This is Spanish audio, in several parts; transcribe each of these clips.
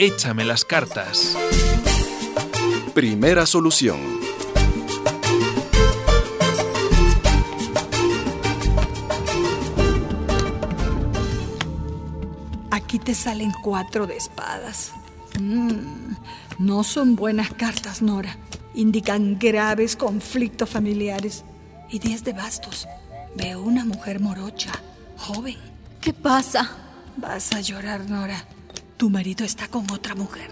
Échame las cartas. Primera solución. Aquí te salen 4 de espadas. No son buenas cartas, Nora. Indican graves conflictos familiares. Y 10 de bastos. Veo una mujer morocha, joven. ¿Qué pasa? Vas a llorar, Nora. Tu marido está con otra mujer.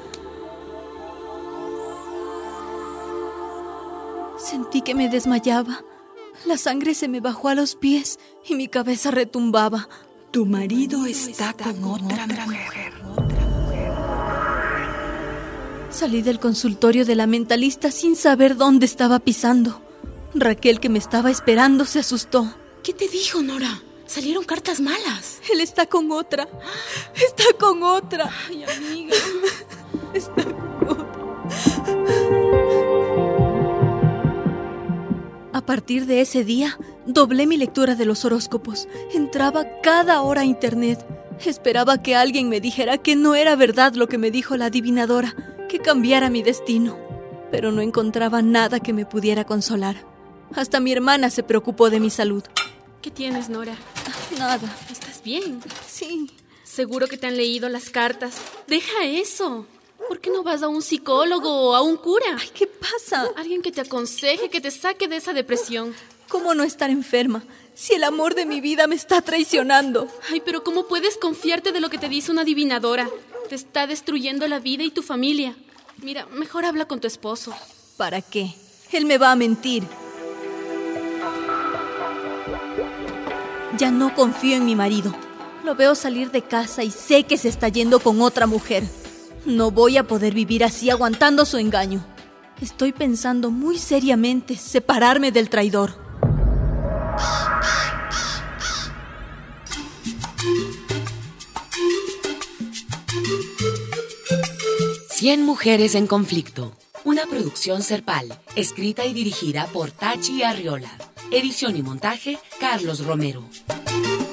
Sentí que me desmayaba. La sangre se me bajó a los pies y mi cabeza retumbaba. Tu marido está con otra mujer. Salí del consultorio de la mentalista sin saber dónde estaba pisando. Raquel, que me estaba esperando, se asustó. ¿Qué te dijo, Nora? Salieron cartas malas. Él está con otra. Está con otra. Ay, amiga. Está con otra. A partir de ese día, doblé mi lectura de los horóscopos. Entraba cada hora a internet. Esperaba que alguien me dijera que no era verdad lo que me dijo la adivinadora, que cambiara mi destino. Pero no encontraba nada que me pudiera consolar. Hasta mi hermana se preocupó de mi salud. ¿Qué tienes, Nora? Nada. ¿Estás bien? Sí. Seguro que te han leído las cartas. Deja eso. ¿Por qué no vas a un psicólogo o a un cura? Ay, ¿qué pasa? Alguien que te aconseje, que te saque de esa depresión. ¿Cómo no estar enferma si el amor de mi vida me está traicionando? Ay, pero ¿cómo puedes confiarte de lo que te dice una adivinadora? Te está destruyendo la vida y tu familia. Mira, mejor habla con tu esposo. ¿Para qué? Él me va a mentir. Ya no confío en mi marido. Lo veo salir de casa y sé que se está yendo con otra mujer. No voy a poder vivir así aguantando su engaño. Estoy pensando muy seriamente separarme del traidor. Cien mujeres en conflicto. Una producción Serpal, escrita y dirigida por Tachi Arriola. Edición y montaje, Carlos Romero.